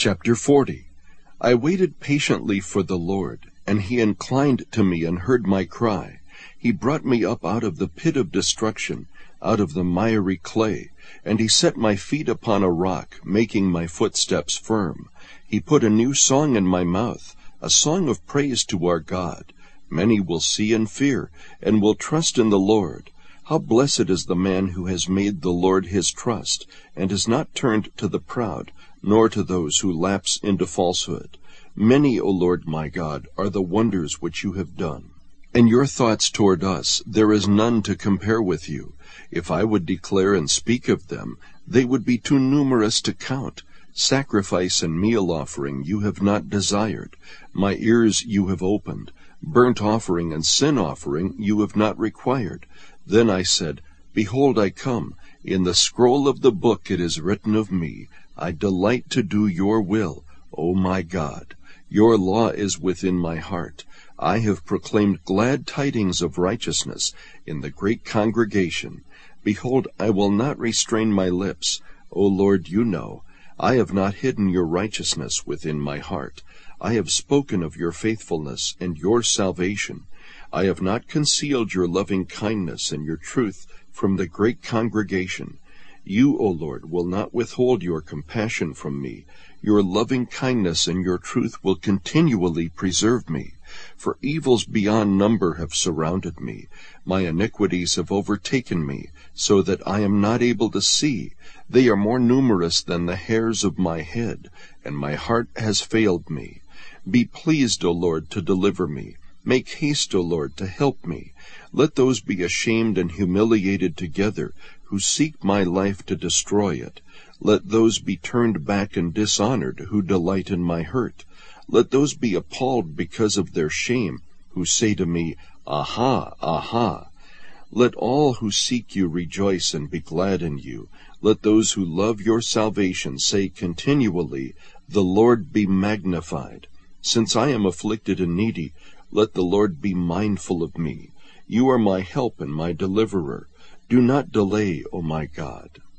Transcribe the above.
Chapter 40. I waited patiently for the Lord, and he inclined to me and heard my cry. He brought me up out of the pit of destruction, out of the miry clay, and he set my feet upon a rock, making my footsteps firm. He put a new song in my mouth, a song of praise to our God. Many will see and fear, and will trust in the Lord. How blessed is the man who has made the Lord his trust, and has not turned to the proud, nor to those who lapse into falsehood. Many, O Lord my God, are the wonders which you have done. And your thoughts toward us, there is none to compare with you. If I would declare and speak of them, they would be too numerous to count. Sacrifice and meal offering you have not desired. My ears you have opened. Burnt offering and sin offering you have not required. Then I said, Behold, I come. In the scroll of the book it is written of me, I delight to do your will, O my God. Your law is within my heart. I have proclaimed glad tidings of righteousness in the great congregation. Behold, I will not restrain my lips. O Lord, you know. I have not hidden your righteousness within my heart. I have spoken of your faithfulness and your salvation. I have not concealed your loving kindness and your truth from the great congregation. You, O Lord, will not withhold your compassion from me. Your loving kindness and your truth will continually preserve me. For evils beyond number have surrounded me. My iniquities have overtaken me, so that I am not able to see. They are more numerous than the hairs of my head, and my heart has failed me. Be pleased, O Lord, to deliver me. Make haste, O Lord, to help me. Let those be ashamed and humiliated together who seek my life to destroy it. Let those be turned back and dishonored who delight in my hurt. Let those be appalled because of their shame, who say to me, Aha, aha. Let all who seek you rejoice and be glad in you. Let those who love your salvation say continually, The Lord be magnified. Since I am afflicted and needy, let the Lord be mindful of me. You are my help and my deliverer. Do not delay, O my God.